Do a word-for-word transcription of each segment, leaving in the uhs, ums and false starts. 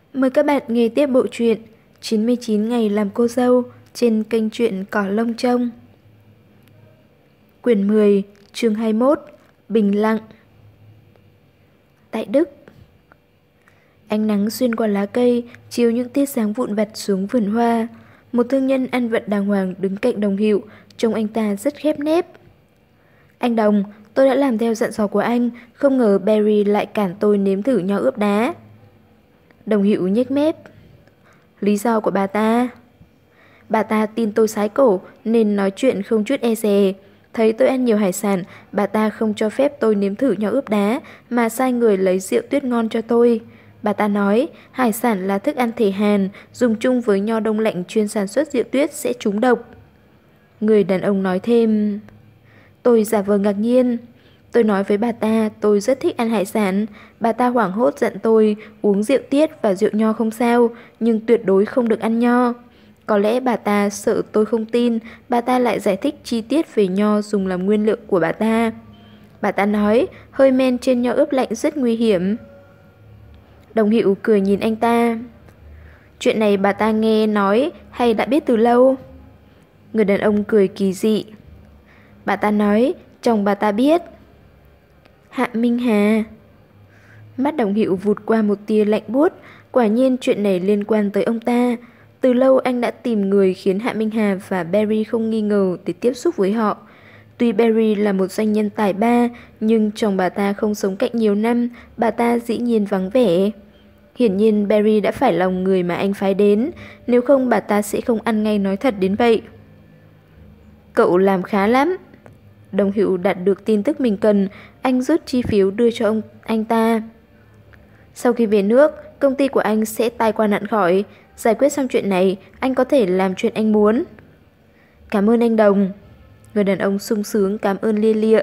Mời các bạn nghe tiếp bộ truyện chín mươi chín ngày làm cô dâu trên kênh truyện Cỏ Lông Trông. Quyển mười, chương hai mươi mốt, Bình Lặng. Tại Đức. Ánh nắng xuyên qua lá cây, chiếu những tia sáng vụn vặt xuống vườn hoa. Một thương nhân ăn vận đàng hoàng đứng cạnh Đồng Hiệu, trông anh ta rất khép nép. Anh Đồng, tôi đã làm theo dặn dò của anh, không ngờ Barry lại cản tôi nếm thử nho ướp đá. Đồng Hiệu nhếch mép. Lý do của bà ta? Bà ta tin tôi sái cổ nên nói chuyện không chút e dè. Thấy tôi ăn nhiều hải sản, bà ta không cho phép tôi nếm thử nho ướp đá mà sai người lấy rượu tuyết ngon cho tôi. Bà ta nói hải sản là thức ăn thể hàn, dùng chung với nho đông lạnh chuyên sản xuất rượu tuyết sẽ trúng độc. Người đàn ông nói thêm. Tôi giả vờ ngạc nhiên. Tôi nói với bà ta tôi rất thích ăn hải sản. Bà ta hoảng hốt dặn tôi uống rượu tiết và rượu nho không sao, nhưng tuyệt đối không được ăn nho. Có lẽ bà ta sợ tôi không tin, bà ta lại giải thích chi tiết về nho dùng làm nguyên liệu của bà ta. Bà ta nói hơi men trên nho ướp lạnh rất nguy hiểm. Đồng Hiệu cười nhìn anh ta. Chuyện này bà ta nghe nói hay đã biết từ lâu? Người đàn ông cười kỳ dị. Bà ta nói chồng bà ta biết. Hạ Minh Hà. Mắt Đồng Hiệu vụt qua một tia lạnh buốt. Quả nhiên chuyện này liên quan tới ông ta. Từ lâu anh đã tìm người khiến Hạ Minh Hà và Barry không nghi ngờ để tiếp xúc với họ. Tuy Barry là một doanh nhân tài ba, nhưng chồng bà ta không sống cạnh nhiều năm, bà ta dĩ nhiên vắng vẻ. Hiển nhiên Barry đã phải lòng người mà anh phái đến, nếu không bà ta sẽ không ăn ngay nói thật đến vậy. Cậu làm khá lắm. Đồng Hiệu đạt được tin tức mình cần, anh rút chi phiếu đưa cho ông anh ta. Sau khi về nước, công ty của anh sẽ tai qua nạn khỏi. Giải quyết xong chuyện này, anh có thể làm chuyện anh muốn. Cảm ơn anh Đồng. Người đàn ông sung sướng cảm ơn lia lịa.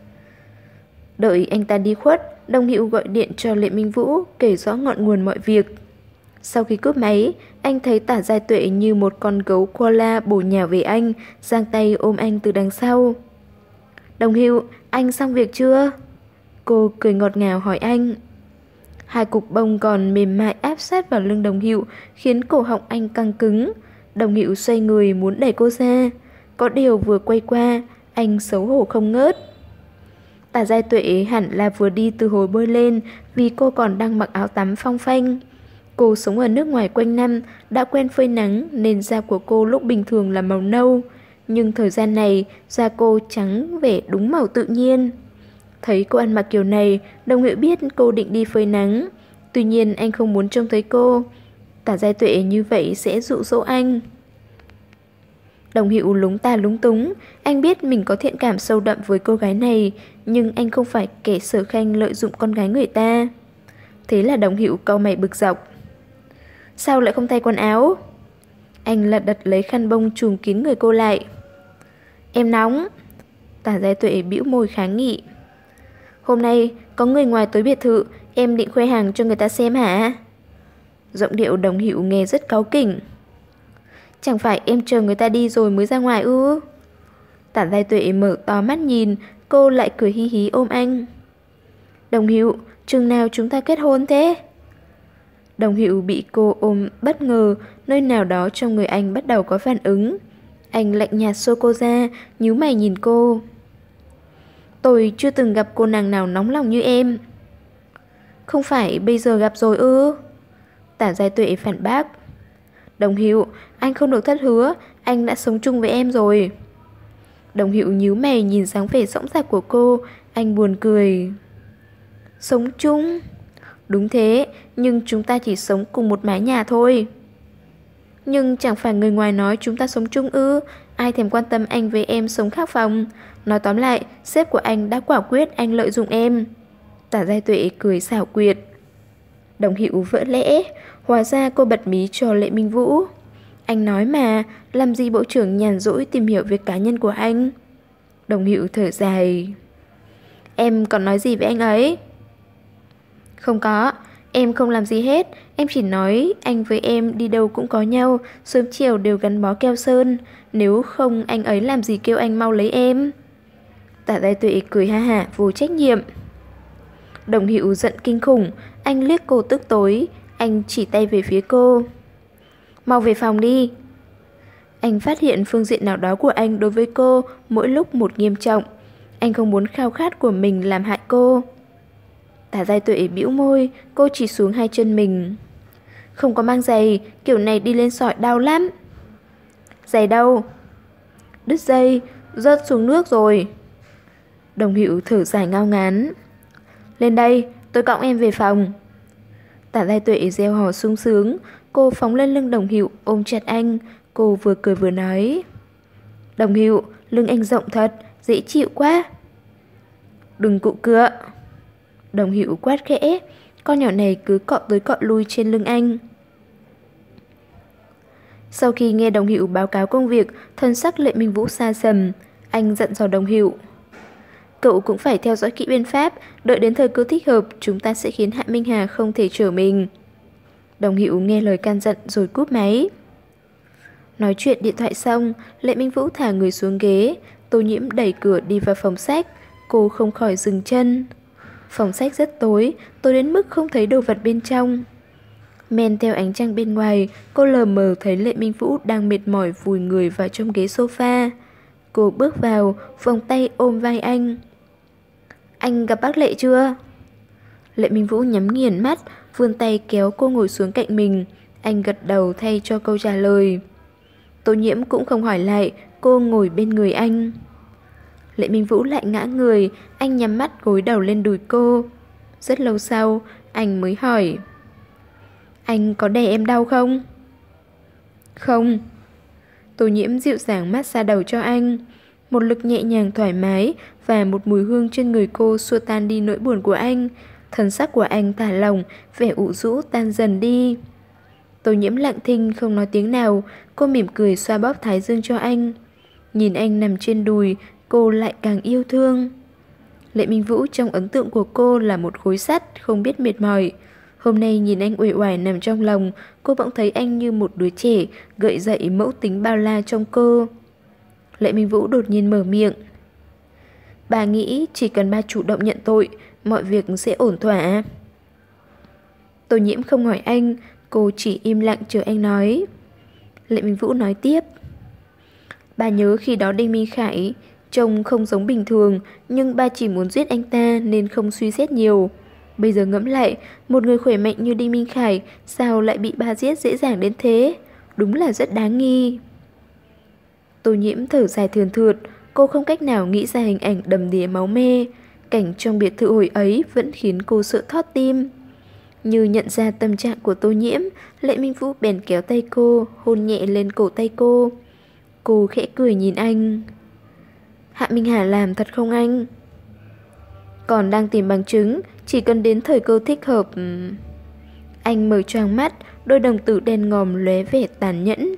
Đợi anh ta đi khuất, Đồng Hiệu gọi điện cho Lệ Minh Vũ kể rõ ngọn nguồn mọi việc. Sau khi cúp máy, anh thấy Tả Giai Tuệ như một con gấu koala bổ nhào về anh, giang tay ôm anh từ đằng sau. Đồng Hiệu, anh xong việc chưa? Cô cười ngọt ngào hỏi anh. Hai cục bông còn mềm mại áp sát vào lưng Đồng Hiệu, khiến cổ họng anh căng cứng. Đồng Hiệu xoay người muốn đẩy cô ra. Có điều vừa quay qua, anh xấu hổ không ngớt. Tả Giai Tuệ hẳn là vừa đi từ hồi bơi lên, vì cô còn đang mặc áo tắm phong phanh. Cô sống ở nước ngoài quanh năm, đã quen phơi nắng nên da của cô lúc bình thường là màu nâu. Nhưng thời gian này, da cô trắng vẻ đúng màu tự nhiên. Thấy cô ăn mặc kiểu này, Đồng Hiệu biết cô định đi phơi nắng. Tuy nhiên anh không muốn trông thấy cô. Tả Giai Tuệ như vậy sẽ dụ dỗ anh. Đồng Hiệu lúng ta lúng túng. Anh biết mình có thiện cảm sâu đậm với cô gái này, nhưng anh không phải kẻ sở khanh lợi dụng con gái người ta. Thế là Đồng Hiệu cau mày bực dọc. Sao lại không thay quần áo? Anh lật đật lấy khăn bông trùm kín người cô lại. Em nóng. Tả Giai Tuệ bĩu môi kháng nghị. Hôm nay có người ngoài tới biệt thự, em định khoe hàng cho người ta xem hả? Giọng điệu Đồng Hiệu nghe rất cáu kỉnh. Chẳng phải em chờ người ta đi rồi mới ra ngoài ư? Tả Giai Tuệ mở to mắt nhìn, cô lại cười hí hí ôm anh. Đồng Hiệu, chừng nào chúng ta kết hôn thế? Đồng Hiệu bị cô ôm bất ngờ, nơi nào đó trong người anh bắt đầu có phản ứng. Anh lạnh nhạt xô cô ra, nhíu mày nhìn cô. Tôi chưa từng gặp cô nàng nào nóng lòng như em. Không phải bây giờ gặp rồi ư? Tả Giai Tuệ phản bác. Đồng Hiệu, anh không được thất hứa, anh đã sống chung với em rồi. Đồng Hiệu nhíu mày nhìn dáng vẻ dõng dạc của cô, anh buồn cười. Sống chung? Đúng thế, nhưng chúng ta chỉ sống cùng một mái nhà thôi. Nhưng chẳng phải người ngoài nói chúng ta sống chung ư? Ai thèm quan tâm anh với em sống khác phòng. Nói tóm lại, sếp của anh đã quả quyết anh lợi dụng em. Tả Giai Tuệ cười xảo quyệt. Đồng Hiệu vỡ lẽ. Hóa ra cô bật mí cho Lệ Minh Vũ. Anh nói mà, làm gì bộ trưởng nhàn rỗi tìm hiểu việc cá nhân của anh? Đồng Hiệu thở dài. Em còn nói gì với anh ấy? Không có, em không làm gì hết. Em chỉ nói anh với em đi đâu cũng có nhau, sớm chiều đều gắn bó keo sơn. Nếu không anh ấy làm gì kêu anh mau lấy em. Tả Giai Tuệ cười ha hả vô trách nhiệm. Đồng Hiệu giận kinh khủng. Anh liếc cô tức tối. Anh chỉ tay về phía cô. Mau về phòng đi. Anh phát hiện phương diện nào đó của anh đối với cô mỗi lúc một nghiêm trọng. Anh không muốn khao khát của mình làm hại cô. Tả Giai Tuệ bĩu môi, cô chỉ xuống hai chân mình. Không có mang giày, kiểu này đi lên sỏi đau lắm. Giày đâu? Đứt dây, rớt xuống nước rồi. Đồng Hữu thở dài ngao ngán. Lên đây, tôi cõng em về phòng. Tả Giai Tuệ reo hò sung sướng. Cô phóng lên lưng Đồng Hữu ôm chặt anh. Cô vừa cười vừa nói. Đồng Hữu, lưng anh rộng thật, dễ chịu quá. Đừng cụ cựa. Đồng Hữu quát khẽ. Con nhỏ này cứ cọ tới cọ lui trên lưng anh. Sau khi nghe Đồng Hữu báo cáo công việc, thân sắc Lệ Minh Vũ xa sầm. Anh giận dò Đồng Hữu. Cậu cũng phải theo dõi kỹ biên pháp, đợi đến thời cơ thích hợp, chúng ta sẽ khiến Hạ Minh Hà không thể trở mình. Đồng Hữu nghe lời can dặn rồi cúp máy. Nói chuyện điện thoại xong, Lệ Minh Vũ thả người xuống ghế. Tô Nhiễm đẩy cửa đi vào phòng sách. Cô không khỏi dừng chân. Phòng sách rất tối, tối đến mức không thấy đồ vật bên trong. Men theo ánh trăng bên ngoài, cô lờ mờ thấy Lệ Minh Vũ đang mệt mỏi vùi người vào trong ghế sofa. Cô bước vào, vòng tay ôm vai anh. Anh gặp bác Lệ chưa? Lệ Minh Vũ nhắm nghiền mắt, vươn tay kéo cô ngồi xuống cạnh mình. Anh gật đầu thay cho câu trả lời. Tô Nhiễm cũng không hỏi lại, cô ngồi bên người anh. Lệ Minh Vũ lại ngã người, anh nhắm mắt gối đầu lên đùi cô. Rất lâu sau, anh mới hỏi. Anh có đè em đau không? Không. Tô Nhiễm dịu dàng massage đầu cho anh. Một lực nhẹ nhàng thoải mái và một mùi hương trên người cô xua tan đi nỗi buồn của anh. Thần sắc của anh thả lỏng, vẻ ủ rũ tan dần đi. Tô Nhiễm lặng thinh không nói tiếng nào. Cô mỉm cười xoa bóp thái dương cho anh. Nhìn anh nằm trên đùi, cô lại càng yêu thương. Lệ Minh Vũ trong ấn tượng của cô là một khối sắt không biết mệt mỏi. Hôm nay nhìn anh uể oải nằm trong lòng, cô bỗng thấy anh như một đứa trẻ, gợi dậy mẫu tính bao la trong cô. Lệ Minh Vũ đột nhiên mở miệng. Bà nghĩ chỉ cần ba chủ động nhận tội, mọi việc sẽ ổn thỏa. Tô Nhiễm không hỏi anh, cô chỉ im lặng chờ anh nói. Lệ Minh Vũ nói tiếp. Bà nhớ khi đó Đinh Minh Khải trông không giống bình thường, nhưng ba chỉ muốn giết anh ta nên không suy xét nhiều. Bây giờ ngẫm lại, một người khỏe mạnh như Đinh Minh Khải sao lại bị ba giết dễ dàng đến thế? Đúng là rất đáng nghi. Tô Nhiễm thở dài thườn thượt, cô không cách nào nghĩ ra hình ảnh đầm đìa máu me. Cảnh trong biệt thự hồi ấy vẫn khiến cô sợ thót tim. Như nhận ra tâm trạng của Tô Nhiễm, Lệ Minh Vũ bèn kéo tay cô, hôn nhẹ lên cổ tay cô. Cô khẽ cười nhìn anh. Hạ Minh Hà làm thật không anh? Còn đang tìm bằng chứng, chỉ cần đến thời cơ thích hợp. Anh mở choàng mắt, đôi đồng tử đen ngòm lóe vẻ tàn nhẫn.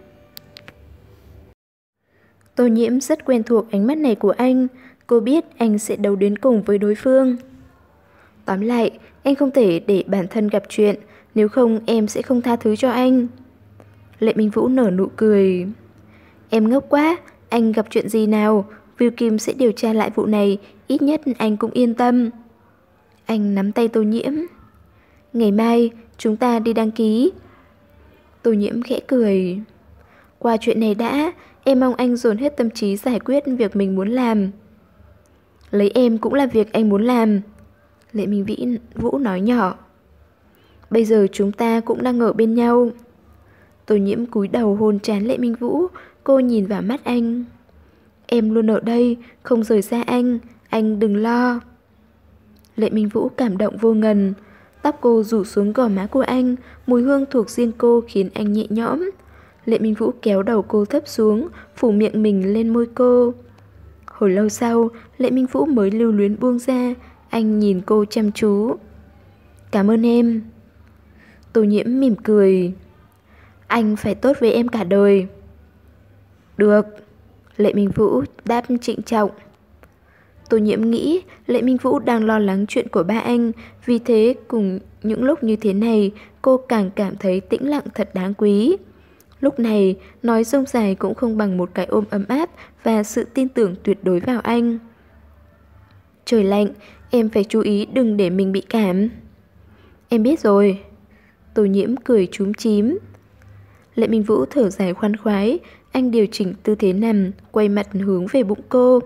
Tô Nhiễm rất quen thuộc ánh mắt này của anh. Cô biết anh sẽ đấu đến cùng với đối phương. Tóm lại, anh không thể để bản thân gặp chuyện, nếu không em sẽ không tha thứ cho anh. Lệ Minh Vũ nở nụ cười. Em ngốc quá, anh gặp chuyện gì nào? Viu Kim sẽ điều tra lại vụ này, ít nhất anh cũng yên tâm. Anh nắm tay Tô Nhiễm. Ngày mai, chúng ta đi đăng ký. Tô Nhiễm khẽ cười. Qua chuyện này đã, em mong anh dồn hết tâm trí giải quyết việc mình muốn làm. Lấy em cũng là việc anh muốn làm. Lệ Minh Vĩ Vũ nói nhỏ. Bây giờ chúng ta cũng đang ở bên nhau. Tô Nhiễm cúi đầu hôn trán Lệ Minh Vũ. Cô nhìn vào mắt anh. Em luôn ở đây, không rời xa anh. Anh đừng lo. Lệ Minh Vũ cảm động vô ngần. Tóc cô rủ xuống gò má của anh. Mùi hương thuộc riêng cô khiến anh nhẹ nhõm. Lệ Minh Vũ kéo đầu cô thấp xuống, phủ miệng mình lên môi cô. Hồi lâu sau, Lệ Minh Vũ mới lưu luyến buông ra. Anh nhìn cô chăm chú. Cảm ơn em. Tô Nhiễm mỉm cười. Anh phải tốt với em cả đời. Được. Lệ Minh Vũ đáp trịnh trọng. Tô Nhiễm nghĩ Lệ Minh Vũ đang lo lắng chuyện của ba anh. Vì thế cùng những lúc như thế này, cô càng cảm thấy tĩnh lặng thật đáng quý. Lúc này, nói rông dài cũng không bằng một cái ôm ấm áp và sự tin tưởng tuyệt đối vào anh. Trời lạnh, em phải chú ý đừng để mình bị cảm. Em biết rồi. Tô Nhiễm cười chúm chím. Lệ Minh Vũ thở dài khoan khoái, anh điều chỉnh tư thế nằm, quay mặt hướng về bụng cô.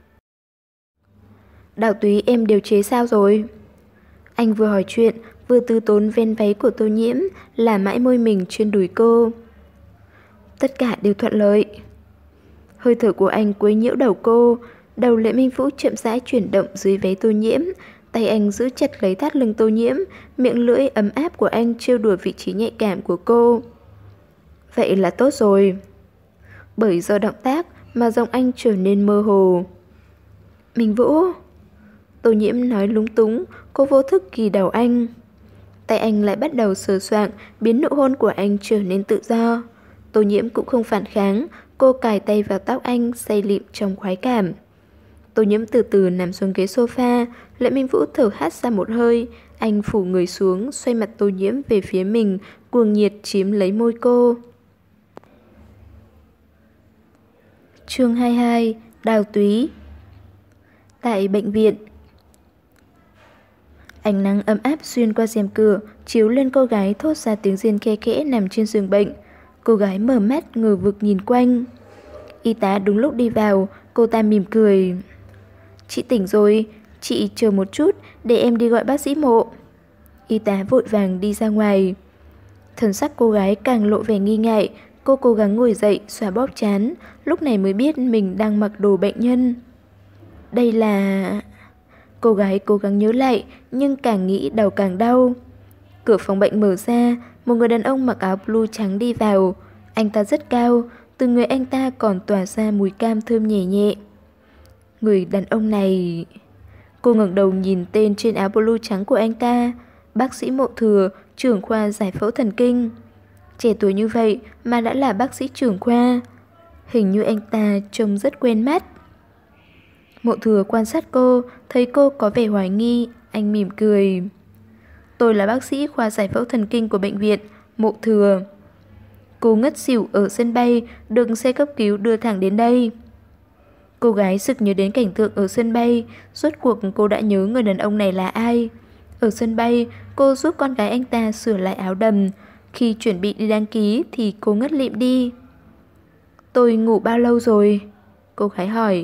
Đào túy em điều chế sao rồi? Anh vừa hỏi chuyện, vừa từ tốn ven váy của Tô Nhiễm, là mãi môi mình trên đùi cô. Tất cả đều thuận lợi. Hơi thở của anh quấy nhiễu đầu cô, đầu Lệ Minh Vũ chậm rãi chuyển động dưới váy Tô Nhiễm, tay anh giữ chặt lấy thắt lưng Tô Nhiễm, miệng lưỡi ấm áp của anh trêu đùa vị trí nhạy cảm của cô. Vậy là tốt rồi. Bởi do động tác mà giọng anh trở nên mơ hồ. Minh Vũ. Tô Nhiễm nói lúng túng, cô vô thức ghi đầu anh. Tay anh lại bắt đầu sờ soạng, biến nụ hôn của anh trở nên tự do. Tô Nhiễm cũng không phản kháng, cô cài tay vào tóc anh, say lịm trong khoái cảm. Tô Nhiễm từ từ nằm xuống ghế sofa, Lệ Minh Vũ thở hắt ra một hơi, anh phủ người xuống, xoay mặt Tô Nhiễm về phía mình, cuồng nhiệt chiếm lấy môi cô. Chương hai mươi hai, Đào túy. Tại bệnh viện. Ánh nắng ấm áp xuyên qua rèm cửa, chiếu lên cô gái thốt ra tiếng rên khe khẽ nằm trên giường bệnh. Cô gái mở mắt ngờ vực nhìn quanh. Y tá đúng lúc đi vào, cô ta mỉm cười. Chị tỉnh rồi, chị chờ một chút để em đi gọi bác sĩ Mộ. Y tá vội vàng đi ra ngoài. Thần sắc cô gái càng lộ vẻ nghi ngại, cô cố gắng ngồi dậy, xóa bóp trán, lúc này mới biết mình đang mặc đồ bệnh nhân. Đây là... Cô gái cố gắng nhớ lại, nhưng càng nghĩ đầu càng đau. Cửa phòng bệnh mở ra, một người đàn ông mặc áo blue trắng đi vào. Anh ta rất cao, từ người anh ta còn tỏa ra mùi cam thơm nhẹ nhẹ. Người đàn ông này... Cô ngẩng đầu nhìn tên trên áo blue trắng của anh ta. Bác sĩ Mộ Thừa, trưởng khoa giải phẫu thần kinh. Trẻ tuổi như vậy mà đã là bác sĩ trưởng khoa. Hình như anh ta trông rất quen mắt. Mộ Thừa quan sát cô, thấy cô có vẻ hoài nghi, anh mỉm cười. Tôi là bác sĩ khoa giải phẫu thần kinh của bệnh viện, Mộ Thừa. Cô ngất xỉu ở sân bay, được xe cấp cứu đưa thẳng đến đây. Cô gái sực nhớ đến cảnh tượng ở sân bay, rốt cuộc cô đã nhớ người đàn ông này là ai. Ở sân bay, cô giúp con gái anh ta sửa lại áo đầm. Khi chuẩn bị đi đăng ký thì cô ngất lịm đi. Tôi ngủ bao lâu rồi? Cô gái hỏi.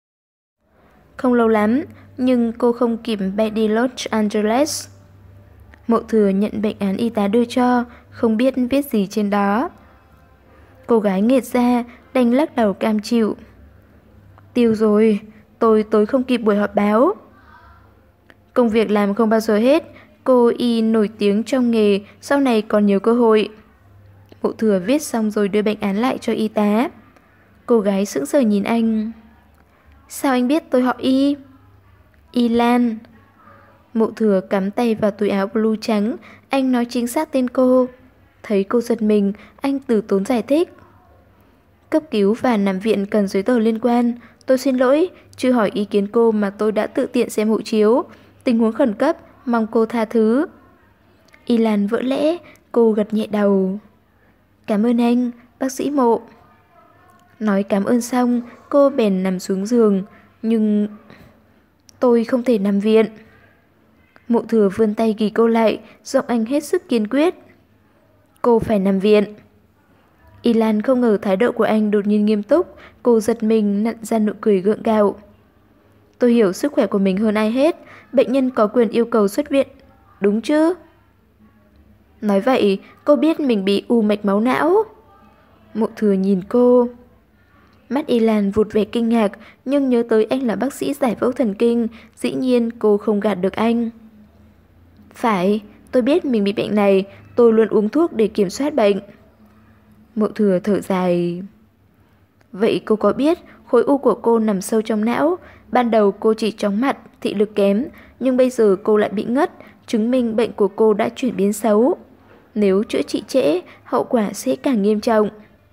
Không lâu lắm, nhưng cô không kịp bay đi Los Angeles. Mộ Thừa nhận bệnh án y tá đưa cho, không biết viết gì trên đó. Cô gái nghệt ra, đành lắc đầu cam chịu. Tiêu rồi, tôi tối không kịp buổi họp báo. Công việc làm không bao giờ hết, cô y nổi tiếng trong nghề, sau này còn nhiều cơ hội. Mộ Thừa viết xong rồi đưa bệnh án lại cho y tá. Cô gái sững sờ nhìn anh. Sao anh biết tôi họ Y? Y Lan. Mộ Thừa cắm tay vào túi áo blue trắng, anh nói chính xác tên cô. Thấy cô giật mình, anh từ tốn giải thích. Cấp cứu và nằm viện cần giấy tờ liên quan. Tôi xin lỗi, chưa hỏi ý kiến cô mà tôi đã tự tiện xem hộ chiếu. Tình huống khẩn cấp, mong cô tha thứ. Y Lan vỡ lẽ, cô gật nhẹ đầu. Cảm ơn anh, bác sĩ Mộ. Nói cảm ơn xong, cô bèn nằm xuống giường. Nhưng... tôi không thể nằm viện. Mộ Thừa vươn tay ghi cô lại, giọng anh hết sức kiên quyết. Cô phải nằm viện. Y Lan không ngờ thái độ của anh đột nhiên nghiêm túc, cô giật mình nặn ra nụ cười gượng gạo. Tôi hiểu sức khỏe của mình hơn ai hết, bệnh nhân có quyền yêu cầu xuất viện, đúng chứ? Nói vậy, cô biết mình bị u mạch máu não. Mộ Thừa nhìn cô. Mắt Y Lan vụt vẻ kinh ngạc, nhưng nhớ tới anh là bác sĩ giải phẫu thần kinh, dĩ nhiên cô không gạt được anh. Phải, tôi biết mình bị bệnh này, tôi luôn uống thuốc để kiểm soát bệnh. Mộ Thừa thở dài. Vậy cô có biết khối u của cô nằm sâu trong não, ban đầu cô chỉ chóng mặt, thị lực kém, nhưng bây giờ cô lại bị ngất, chứng minh bệnh của cô đã chuyển biến xấu. Nếu chữa trị trễ, hậu quả sẽ càng nghiêm trọng.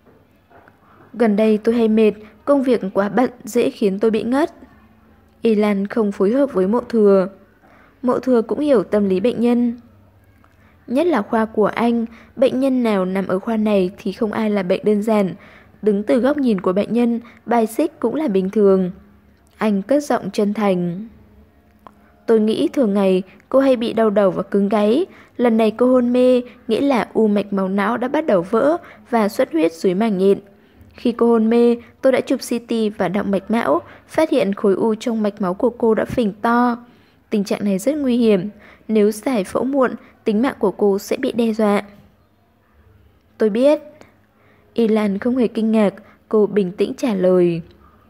Gần đây tôi hay mệt, công việc quá bận dễ khiến tôi bị ngất. Y Lan không phối hợp với Mộ Thừa. Mộ Thừa cũng hiểu tâm lý bệnh nhân. Nhất là khoa của anh, bệnh nhân nào nằm ở khoa này thì không ai là bệnh đơn giản. Đứng từ góc nhìn của bệnh nhân, bài xích cũng là bình thường. Anh cất giọng chân thành. Tôi nghĩ thường ngày cô hay bị đau đầu và cứng gáy. Lần này cô hôn mê, nghĩa là u mạch máu não đã bắt đầu vỡ và xuất huyết dưới màng nhện. Khi cô hôn mê, tôi đã chụp xê tê và động mạch não, phát hiện khối u trong mạch máu của cô đã phình to. Tình trạng này rất nguy hiểm. Nếu giải phẫu muộn, tính mạng của cô sẽ bị đe dọa. Tôi biết. Y Lan không hề kinh ngạc, cô bình tĩnh trả lời.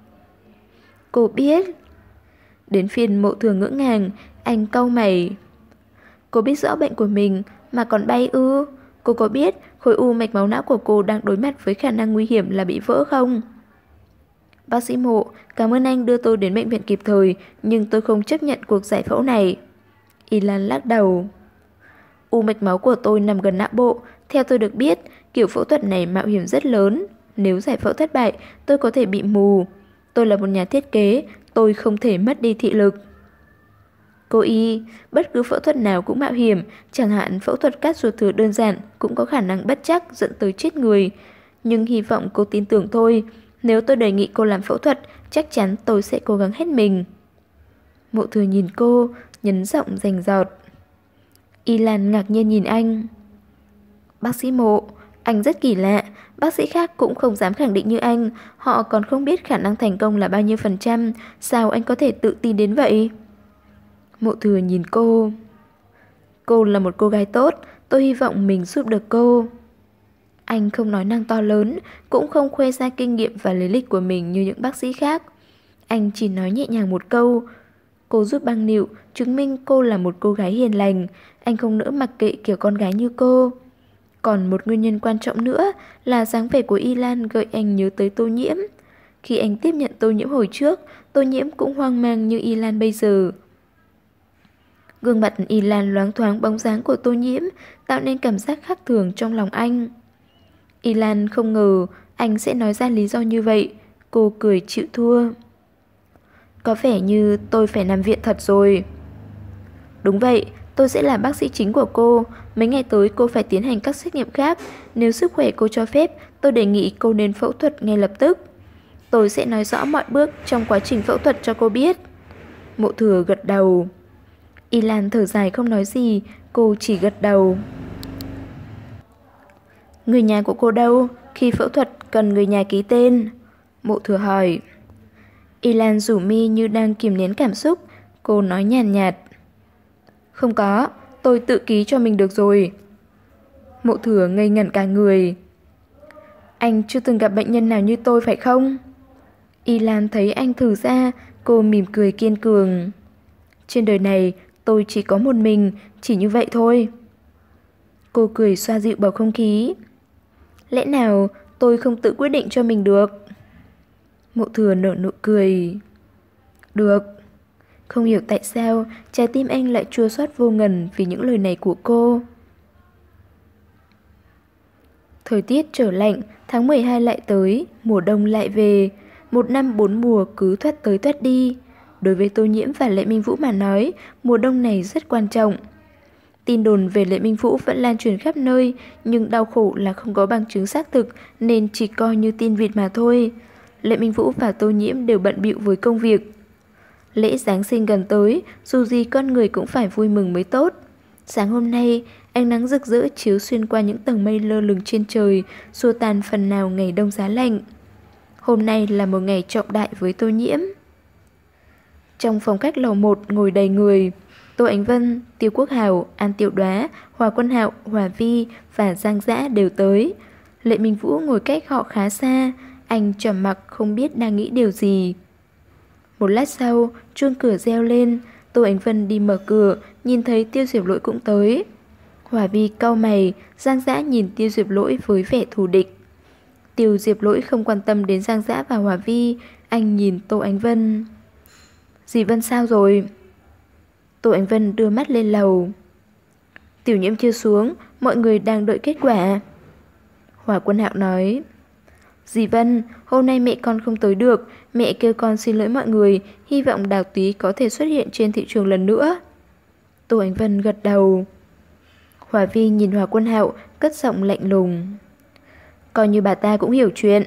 Cô biết. Đến phiên Mộ Thừa ngỡ ngàng, anh cau mày. Cô biết rõ bệnh của mình mà còn bay ư? Cô có biết khối u mạch máu não của cô đang đối mặt với khả năng nguy hiểm là bị vỡ không? Bác sĩ Mộ, cảm ơn anh đưa tôi đến bệnh viện kịp thời, nhưng tôi không chấp nhận cuộc giải phẫu này. Y Lan lắc đầu. U mạch máu của tôi nằm gần não bộ. Theo tôi được biết, kiểu phẫu thuật này mạo hiểm rất lớn. Nếu giải phẫu thất bại, tôi có thể bị mù. Tôi là một nhà thiết kế, tôi không thể mất đi thị lực. Cô Y, bất cứ phẫu thuật nào cũng mạo hiểm, chẳng hạn phẫu thuật cắt ruột thừa đơn giản cũng có khả năng bất trắc dẫn tới chết người. Nhưng hy vọng cô tin tưởng thôi, nếu tôi đề nghị cô làm phẫu thuật, chắc chắn tôi sẽ cố gắng hết mình. Mộ Thừa nhìn cô, nhấn giọng rành rọt. Y Lan ngạc nhiên nhìn anh. Bác sĩ Mộ, anh rất kỳ lạ, bác sĩ khác cũng không dám khẳng định như anh, họ còn không biết khả năng thành công là bao nhiêu phần trăm, sao anh có thể tự tin đến vậy? Mộ Thừa nhìn cô. Cô là một cô gái tốt, tôi hy vọng mình giúp được cô. Anh không nói năng to lớn, cũng không khoe ra kinh nghiệm và lý lịch của mình như những bác sĩ khác. Anh chỉ nói nhẹ nhàng một câu. Cô giúp băng nịu, chứng minh cô là một cô gái hiền lành. Anh không nỡ mặc kệ kiểu con gái như cô. Còn một nguyên nhân quan trọng nữa là dáng vẻ của Y Lan gợi anh nhớ tới Tô Nhiễm. Khi anh tiếp nhận Tô Nhiễm hồi trước, Tô Nhiễm cũng hoang mang như Y Lan bây giờ. Gương mặt Y Lan loáng thoáng bóng dáng của Tô Nhiễm, tạo nên cảm giác khác thường trong lòng anh. Y Lan không ngờ anh sẽ nói ra lý do như vậy. Cô cười chịu thua. Có vẻ như tôi phải nằm viện thật rồi. Đúng vậy, tôi sẽ là bác sĩ chính của cô. Mấy ngày tới cô phải tiến hành các xét nghiệm khác. Nếu sức khỏe cô cho phép, tôi đề nghị cô nên phẫu thuật ngay lập tức. Tôi sẽ nói rõ mọi bước trong quá trình phẫu thuật cho cô biết. Mộ Thừa gật đầu. Y Lan thở dài không nói gì, cô chỉ gật đầu. Người nhà của cô đâu? Khi phẫu thuật cần người nhà ký tên. Mộ Thừa hỏi. Y Lan rủ mi như đang kìm nén cảm xúc. Cô nói nhàn nhạt, nhạt. Không có, tôi tự ký cho mình được rồi. Mộ Thừa ngây ngẩn cả người. Anh chưa từng gặp bệnh nhân nào như tôi phải không? Y Lan thấy anh thử ra, cô mỉm cười kiên cường. Trên đời này tôi chỉ có một mình, chỉ như vậy thôi. Cô cười xoa dịu bầu không khí. Lẽ nào tôi không tự quyết định cho mình được? Mộ Thừa nở nụ cười. Được. Không hiểu tại sao trái tim anh lại chua xót vô ngần vì những lời này của cô. Thời tiết trở lạnh, tháng mười hai lại tới, mùa đông lại về. Một năm bốn mùa cứ thoát tới thoát đi. Đối với Tô Nhiễm và Lệ Minh Vũ mà nói, mùa đông này rất quan trọng. Tin đồn về Lệ Minh Vũ vẫn lan truyền khắp nơi, nhưng đau khổ là không có bằng chứng xác thực nên chỉ coi như tin vịt mà thôi. Lệ Minh Vũ và Tô Nhiễm đều bận bịu với công việc. Lễ Giáng sinh gần tới, dù gì con người cũng phải vui mừng mới tốt. Sáng hôm nay, ánh nắng rực rỡ chiếu xuyên qua những tầng mây lơ lửng trên trời, xua tan phần nào ngày đông giá lạnh. Hôm nay là một ngày trọng đại với Tô Nhiễm. Trong phòng khách lầu một ngồi đầy người. Tô Ánh Vân, Tiêu Quốc Hào, An Tiểu Đoá, Hòa Quân Hạo, Hòa Vi và Giang Dã đều tới. Lệ Minh Vũ ngồi cách họ khá xa, anh trầm mặc không biết đang nghĩ điều gì. Một lát sau, chuông cửa reo lên, Tô Ánh Vân đi mở cửa, nhìn thấy Tiêu Diệp Lỗi cũng tới. Hòa Vi cau mày, Giang Dã nhìn Tiêu Diệp Lỗi với vẻ thù địch. Tiêu Diệp Lỗi không quan tâm đến Giang Dã và Hòa Vi, anh nhìn Tô Ánh Vân. Dì Vân sao rồi? Tô Ánh Vân đưa mắt lên lầu. Tiểu Nhiễm chưa xuống, mọi người đang đợi kết quả. Hòa Quân Hạo nói. Dì Vân, hôm nay mẹ con không tới được, mẹ kêu con xin lỗi mọi người, hy vọng Đào Túy có thể xuất hiện trên thị trường lần nữa. Tô Ánh Vân gật đầu. Hòa Vi nhìn Hòa Quân Hạo, cất giọng lạnh lùng. Coi như bà ta cũng hiểu chuyện.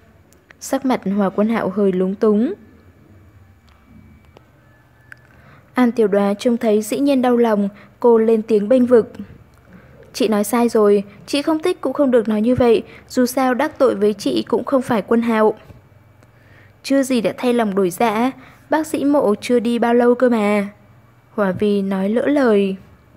Sắc mặt Hòa Quân Hạo hơi lúng túng. An Tiểu Đoá trông thấy dĩ nhiên đau lòng, cô lên tiếng bênh vực. Chị nói sai rồi, chị không thích cũng không được nói như vậy, dù sao đắc tội với chị cũng không phải Quân Hạo. Chưa gì đã thay lòng đổi dạ, bác sĩ Mộ chưa đi bao lâu cơ mà. Hòa Vi nói lỡ lời.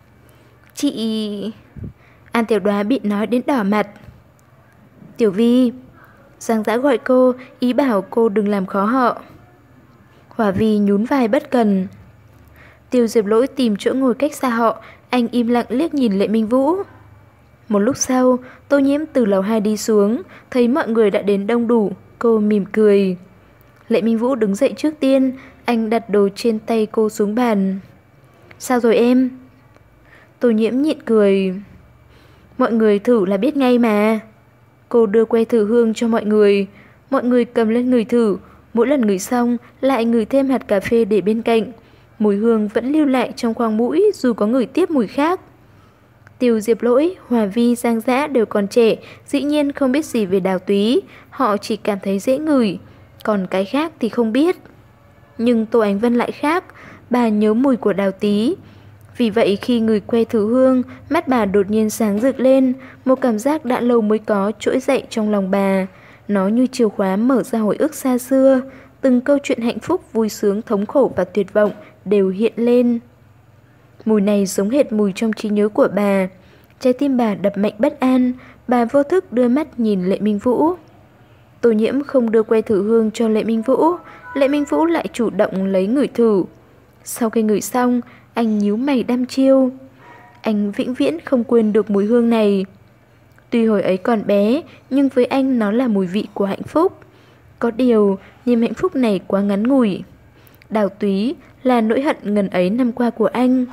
Chị... An Tiểu Đoá bị nói đến đỏ mặt. Tiểu Vi. Giang Dã gọi cô, ý bảo cô đừng làm khó họ. Hòa Vi nhún vai bất cần. Tiêu Diệp Lỗi tìm chỗ ngồi cách xa họ, anh im lặng liếc nhìn Lệ Minh Vũ. Một lúc sau, Tô Nhiễm từ lầu hai đi xuống, thấy mọi người đã đến đông đủ, cô mỉm cười. Lệ Minh Vũ đứng dậy trước tiên, anh đặt đồ trên tay cô xuống bàn. Sao rồi em? Tô Nhiễm nhịn cười. Mọi người thử là biết ngay mà. Cô đưa que thử hương cho mọi người. Mọi người cầm lên ngửi thử. Mỗi lần ngửi xong lại ngửi thêm hạt cà phê để bên cạnh. Mùi hương vẫn lưu lại trong khoang mũi dù có ngửi tiếp mùi khác. Tiêu Diệp Lỗi, Hòa Vi, Giang Dã đều còn trẻ, dĩ nhiên không biết gì về đào túy. Họ chỉ cảm thấy dễ ngửi, còn cái khác thì không biết. Nhưng Tô Ánh Vân lại khác, bà nhớ mùi của đào tí. Vì vậy khi ngửi que thử hương, mắt bà đột nhiên sáng rực lên, một cảm giác đã lâu mới có trỗi dậy trong lòng bà. Nó như chìa khóa mở ra hồi ức xa xưa, từng câu chuyện hạnh phúc, vui sướng, thống khổ và tuyệt vọng đều hiện lên. Mùi này giống hệt mùi trong trí nhớ của bà. Trái tim bà đập mạnh bất an, bà vô thức đưa mắt nhìn Lệ Minh Vũ. Tô Nhiễm không đưa que thử hương cho Lệ Minh Vũ, Lệ Minh Vũ lại chủ động lấy ngửi thử. Sau khi ngửi xong, anh nhíu mày đăm chiêu. Anh vĩnh viễn không quên được mùi hương này. Tuy hồi ấy còn bé, nhưng với anh nó là mùi vị của hạnh phúc. Có điều, niềm hạnh phúc này quá ngắn ngủi. Đào túy là nỗi hận ngần ấy năm qua của anh.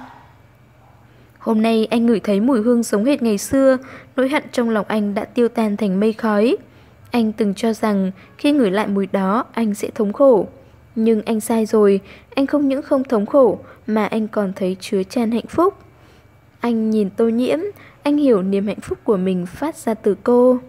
Hôm nay anh ngửi thấy mùi hương giống hệt ngày xưa, nỗi hận trong lòng anh đã tiêu tan thành mây khói. Anh từng cho rằng khi ngửi lại mùi đó anh sẽ thống khổ. Nhưng anh sai rồi, anh không những không thống khổ mà anh còn thấy chứa chan hạnh phúc. Anh nhìn Tô Nhiễm, anh hiểu niềm hạnh phúc của mình phát ra từ cô.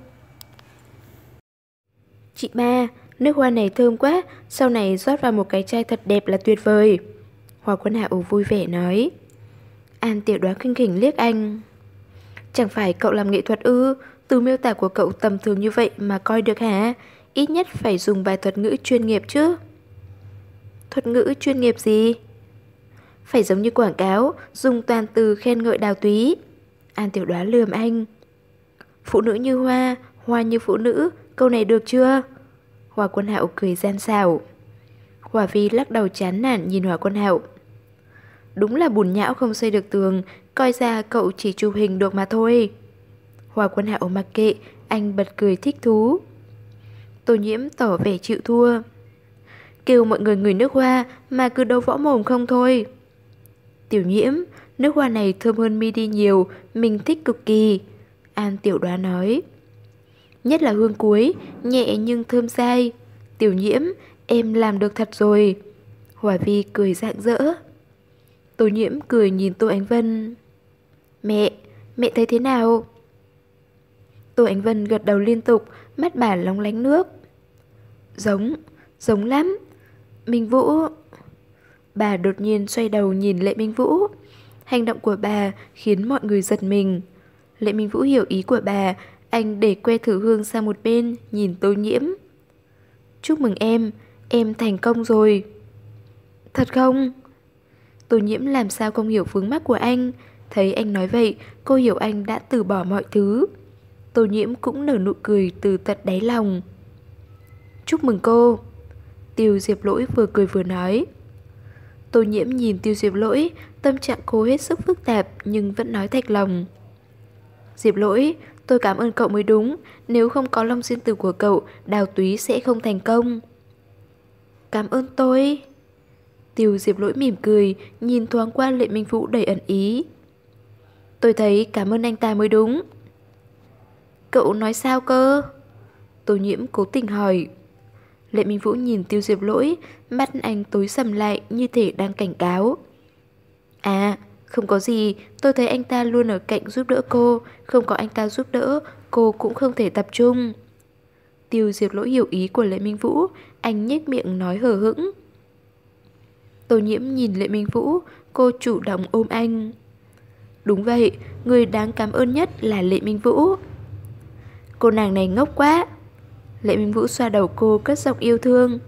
Chị ba, nước hoa này thơm quá, sau này rót vào một cái chai thật đẹp là tuyệt vời. Hòa Quân Hạo vui vẻ nói. An Tiểu Đoá khinh khỉnh liếc anh. Chẳng phải cậu làm nghệ thuật ư? Từ miêu tả của cậu tầm thường như vậy mà coi được hả? Ít nhất phải dùng vài thuật ngữ chuyên nghiệp chứ. Thuật ngữ chuyên nghiệp gì? Phải giống như quảng cáo, dùng toàn từ khen ngợi đào túy. An Tiểu Đoá lườm anh. Phụ nữ như hoa, hoa như phụ nữ, câu này được chưa? Hòa Quân Hạo cười gian xảo. Hòa Vi lắc đầu chán nản nhìn Hòa Quân Hạo. Đúng là bùn nhão không xây được tường, coi ra cậu chỉ chụp hình được mà thôi. Hòa Quân Hạo mặc kệ, anh bật cười thích thú. Tô Nhiễm tỏ vẻ chịu thua. Kêu mọi người ngửi nước hoa mà cứ đấu võ mồm không thôi. Tiểu Nhiễm, nước hoa này thơm hơn midi nhiều, mình thích cực kỳ. An Tiểu Đoá nói. Nhất là hương cuối, nhẹ nhưng thơm dai. Tiểu Nhiễm, em làm được thật rồi. Hòa Vi cười rạng rỡ. Tô Nhiễm cười nhìn Tô Ánh Vân. Mẹ, mẹ thấy thế nào? Tô Ánh Vân gật đầu liên tục, mắt bà lóng lánh nước. Giống, giống lắm. Minh Vũ. Bà đột nhiên xoay đầu nhìn Lệ Minh Vũ. Hành động của bà khiến mọi người giật mình. Lệ Minh Vũ hiểu ý của bà, anh để que thử hương sang một bên, nhìn Tô Nhiễm. Chúc mừng em, em thành công rồi. Thật không? Tô Nhiễm làm sao không hiểu vướng mắc của anh. Thấy anh nói vậy, cô hiểu anh đã từ bỏ mọi thứ. Tô Nhiễm cũng nở nụ cười từ tận đáy lòng. Chúc mừng cô. Tiêu Diệp Lỗi vừa cười vừa nói. Tô Nhiễm nhìn Tiêu Diệp Lỗi, tâm trạng cô hết sức phức tạp nhưng vẫn nói thạch lòng. Diệp Lỗi, tôi cảm ơn cậu mới đúng, nếu không có Long Xuyên Tử của cậu, đào túy sẽ không thành công. Cảm ơn tôi. Tiêu Diệp Lỗi mỉm cười, nhìn thoáng qua Lệ Minh Vũ đầy ẩn ý. Tôi thấy cảm ơn anh ta mới đúng. Cậu nói sao cơ? Tô Nhiễm cố tình hỏi. Lệ Minh Vũ nhìn Tiêu Diệp Lỗi, mắt anh tối sầm lại như thể đang cảnh cáo. À, không có gì, tôi thấy anh ta luôn ở cạnh giúp đỡ cô, không có anh ta giúp đỡ, cô cũng không thể tập trung. Tiêu Diệp Lỗi hiểu ý của Lệ Minh Vũ, anh nhếch miệng nói hờ hững. Tô Nhiễm nhìn Lệ Minh Vũ, cô chủ động ôm anh. Đúng vậy, người đáng cảm ơn nhất là Lệ Minh Vũ. Cô nàng này ngốc quá. Lệ Minh Vũ xoa đầu cô cất giọng yêu thương.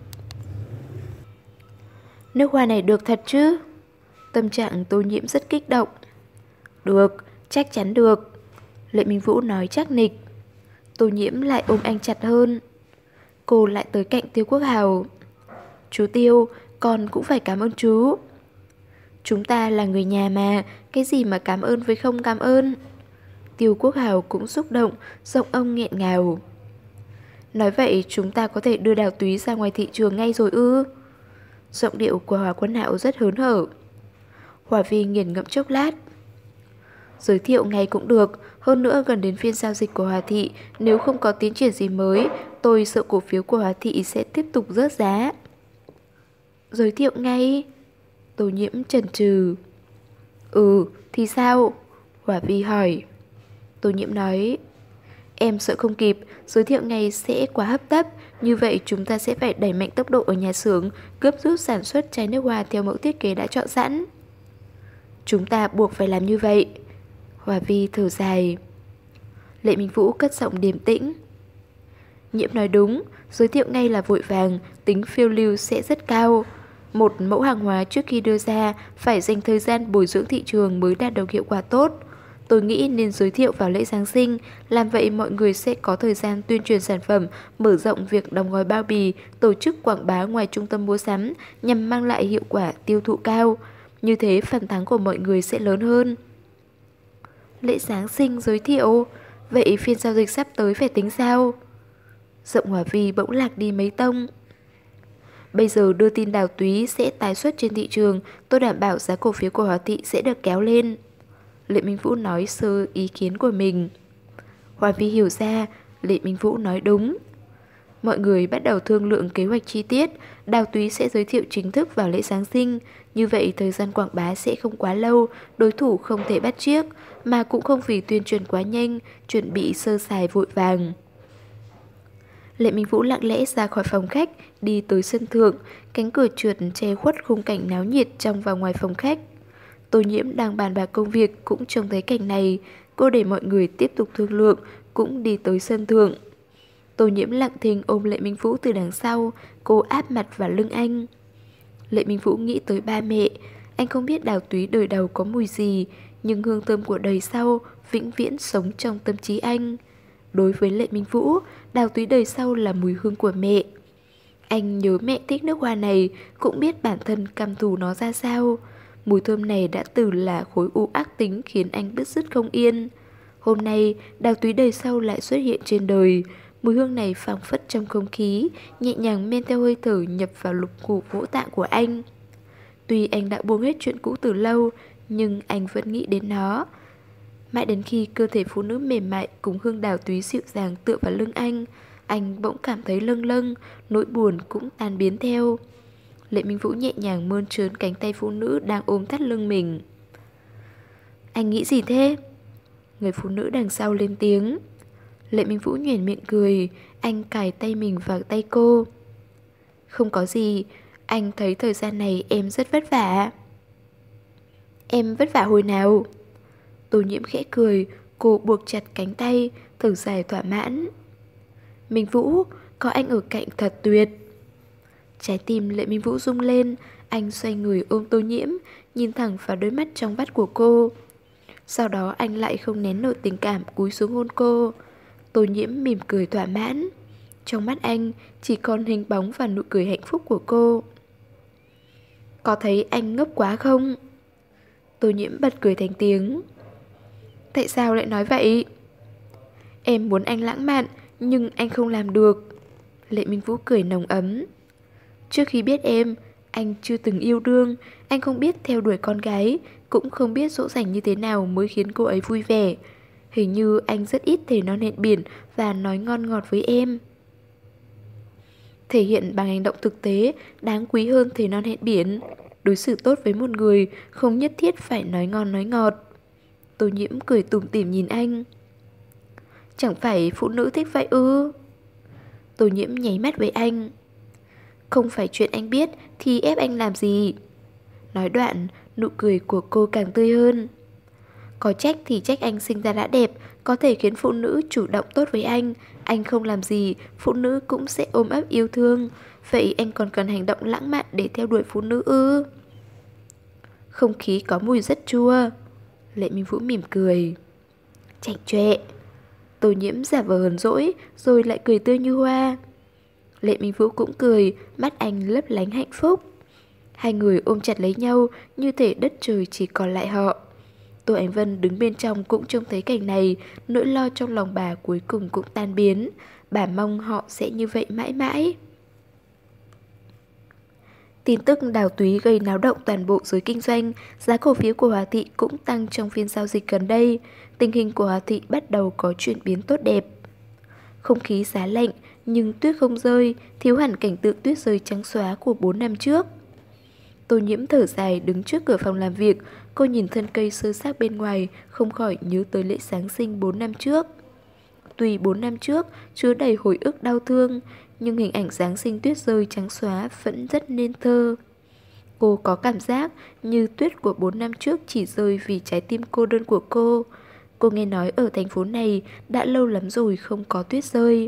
Nước hoa này được thật chứ? Tâm trạng Tô Nhiễm rất kích động. Được, chắc chắn được. Lệ Minh Vũ nói chắc nịch. Tô Nhiễm lại ôm anh chặt hơn. Cô lại tới cạnh Tiêu Quốc Hào. Chú Tiêu, con cũng phải cảm ơn chú. Chúng ta là người nhà mà, cái gì mà cảm ơn với không cảm ơn. Tiêu Quốc Hào cũng xúc động, giọng ông nghẹn ngào. Nói vậy chúng ta có thể đưa Đào Túy ra ngoài thị trường ngay rồi ư? Giọng điệu của Hòa Quân Hạo rất hớn hở. Hòa Vi nghiền ngẫm chốc lát. Giới thiệu ngay cũng được, hơn nữa gần đến phiên giao dịch của Hòa Thị, nếu không có tiến triển gì mới, tôi sợ cổ phiếu của Hòa Thị sẽ tiếp tục rớt giá. Giới thiệu ngay? Tô Nhiễm chần chừ. Ừ, thì sao? Hòa Vi hỏi. Tô Nhiễm nói. Em sợ không kịp, giới thiệu ngay sẽ quá hấp tấp. Như vậy chúng ta sẽ phải đẩy mạnh tốc độ ở nhà xưởng, gấp rút sản xuất chai nước hoa theo mẫu thiết kế đã chọn sẵn. Chúng ta buộc phải làm như vậy. Hòa Vi thở dài. Lệ Minh Vũ cất giọng điềm tĩnh. Nhiễm nói đúng, giới thiệu ngay là vội vàng, tính phiêu lưu sẽ rất cao. Một mẫu hàng hóa trước khi đưa ra phải dành thời gian bồi dưỡng thị trường mới đạt được hiệu quả tốt. Tôi nghĩ nên giới thiệu vào lễ Giáng sinh, làm vậy mọi người sẽ có thời gian tuyên truyền sản phẩm, mở rộng việc đóng gói bao bì, tổ chức quảng bá ngoài trung tâm mua sắm nhằm mang lại hiệu quả tiêu thụ cao. Như thế phần thắng của mọi người sẽ lớn hơn. Lễ Giáng sinh giới thiệu, vậy phiên giao dịch sắp tới phải tính sao? Giọng Hòa Vi bỗng lạc đi mấy tông. Bây giờ đưa tin Đào Túy sẽ tái xuất trên thị trường, tôi đảm bảo giá cổ phiếu của Hòa Thị sẽ được kéo lên. Lệ Minh Vũ nói sơ ý kiến của mình. Hòa Vi hiểu ra, Lệ Minh Vũ nói đúng. Mọi người bắt đầu thương lượng kế hoạch chi tiết. Đào Túy sẽ giới thiệu chính thức vào lễ Giáng sinh. Như vậy thời gian quảng bá sẽ không quá lâu, đối thủ không thể bắt chước, mà cũng không vì tuyên truyền quá nhanh, chuẩn bị sơ sài vội vàng. Lệ Minh Vũ lặng lẽ ra khỏi phòng khách, đi tới sân thượng, cánh cửa trượt che khuất khung cảnh náo nhiệt trong và ngoài phòng khách. Tô Nhiễm đang bàn bạc công việc cũng trông thấy cảnh này, cô để mọi người tiếp tục thương lượng, cũng đi tới sân thượng. Tô Nhiễm lặng thinh ôm Lệ Minh Vũ từ đằng sau, cô áp mặt vào lưng anh. Lệ Minh Vũ nghĩ tới ba mẹ, anh không biết Đào Túy đời đầu có mùi gì, nhưng hương thơm của đời sau vĩnh viễn sống trong tâm trí anh. Đối với Lệ Minh Vũ, Đào Túy đời sau là mùi hương của mẹ. Anh nhớ mẹ thích nước hoa này, cũng biết bản thân căm thù nó ra sao. Mùi thơm này đã từ là khối u ác tính khiến anh bứt rứt không yên. Hôm nay, Đào Túy đời sau lại xuất hiện trên đời. Mùi hương này phảng phất trong không khí, nhẹ nhàng men theo hơi thở nhập vào lục phủ ngũ tạng của anh. Tuy anh đã buông hết chuyện cũ từ lâu, nhưng anh vẫn nghĩ đến nó. Mãi đến khi cơ thể phụ nữ mềm mại cùng hương Đào Túy dịu dàng tựa vào lưng anh, anh bỗng cảm thấy lâng lâng, nỗi buồn cũng tan biến theo. Lệ Minh Vũ nhẹ nhàng mơn trớn cánh tay phụ nữ đang ôm thắt lưng mình. Anh nghĩ gì thế? Người phụ nữ đằng sau lên tiếng. Lệ Minh Vũ nhoẻn miệng cười, anh cài tay mình vào tay cô. Không có gì, anh thấy thời gian này em rất vất vả. Em vất vả hồi nào? Tô Nhiễm khẽ cười, cô buộc chặt cánh tay, thở dài thỏa mãn. Minh Vũ, có anh ở cạnh thật tuyệt. Trái tim Lệ Minh Vũ rung lên, anh xoay người ôm Tô Nhiễm, nhìn thẳng vào đôi mắt trong vắt của cô. Sau đó anh lại không nén nổi tình cảm cúi xuống hôn cô. Tô Nhiễm mỉm cười thỏa mãn. Trong mắt anh chỉ còn hình bóng và nụ cười hạnh phúc của cô. Có thấy anh ngốc quá không? Tô Nhiễm bật cười thành tiếng. Tại sao lại nói vậy? Em muốn anh lãng mạn, nhưng anh không làm được. Lệ Minh Vũ cười nồng ấm. Trước khi biết em, anh chưa từng yêu đương, anh không biết theo đuổi con gái, cũng không biết dỗ dành như thế nào mới khiến cô ấy vui vẻ. Hình như anh rất ít thể non hẹn biển và nói ngon ngọt với em. Thể hiện bằng hành động thực tế đáng quý hơn thể non hẹn biển. Đối xử tốt với một người không nhất thiết phải nói ngon nói ngọt. Tô Nhiễm cười tủm tỉm nhìn anh. Chẳng phải phụ nữ thích vậy ư? Tô Nhiễm nháy mắt với anh. Không phải chuyện anh biết thì ép anh làm gì? Nói đoạn, nụ cười của cô càng tươi hơn. Có trách thì trách anh sinh ra đã đẹp, có thể khiến phụ nữ chủ động tốt với anh. Anh không làm gì, phụ nữ cũng sẽ ôm ấp yêu thương. Vậy anh còn cần hành động lãng mạn để theo đuổi phụ nữ ư? Không khí có mùi rất chua. Lệ Minh Vũ mỉm cười. Chảnh chọe. Tô Nhiễm giả vờ hờn dỗi, rồi lại cười tươi như hoa. Lệ Minh Vũ cũng cười, mắt anh lấp lánh hạnh phúc. Hai người ôm chặt lấy nhau, như thể đất trời chỉ còn lại họ. Tô Ánh Vân đứng bên trong cũng trông thấy cảnh này, nỗi lo trong lòng bà cuối cùng cũng tan biến. Bà mong họ sẽ như vậy mãi mãi. Tin tức đào túy gây náo động toàn bộ giới kinh doanh, giá cổ phiếu của Hòa Thị cũng tăng trong phiên giao dịch gần đây. Tình hình của Hòa Thị bắt đầu có chuyển biến tốt đẹp. Không khí giá lạnh, nhưng tuyết không rơi, thiếu hẳn cảnh tượng tuyết rơi trắng xóa của bốn năm trước. Tô Nhiễm thở dài đứng trước cửa phòng làm việc, cô nhìn thân cây sơ xác bên ngoài, không khỏi nhớ tới lễ Giáng sinh bốn năm trước. Tuy bốn năm trước chứa đầy hồi ức đau thương, nhưng hình ảnh Giáng sinh tuyết rơi trắng xóa vẫn rất nên thơ. Cô có cảm giác như tuyết của bốn năm trước chỉ rơi vì trái tim cô đơn của cô. Cô nghe nói ở thành phố này đã lâu lắm rồi không có tuyết rơi.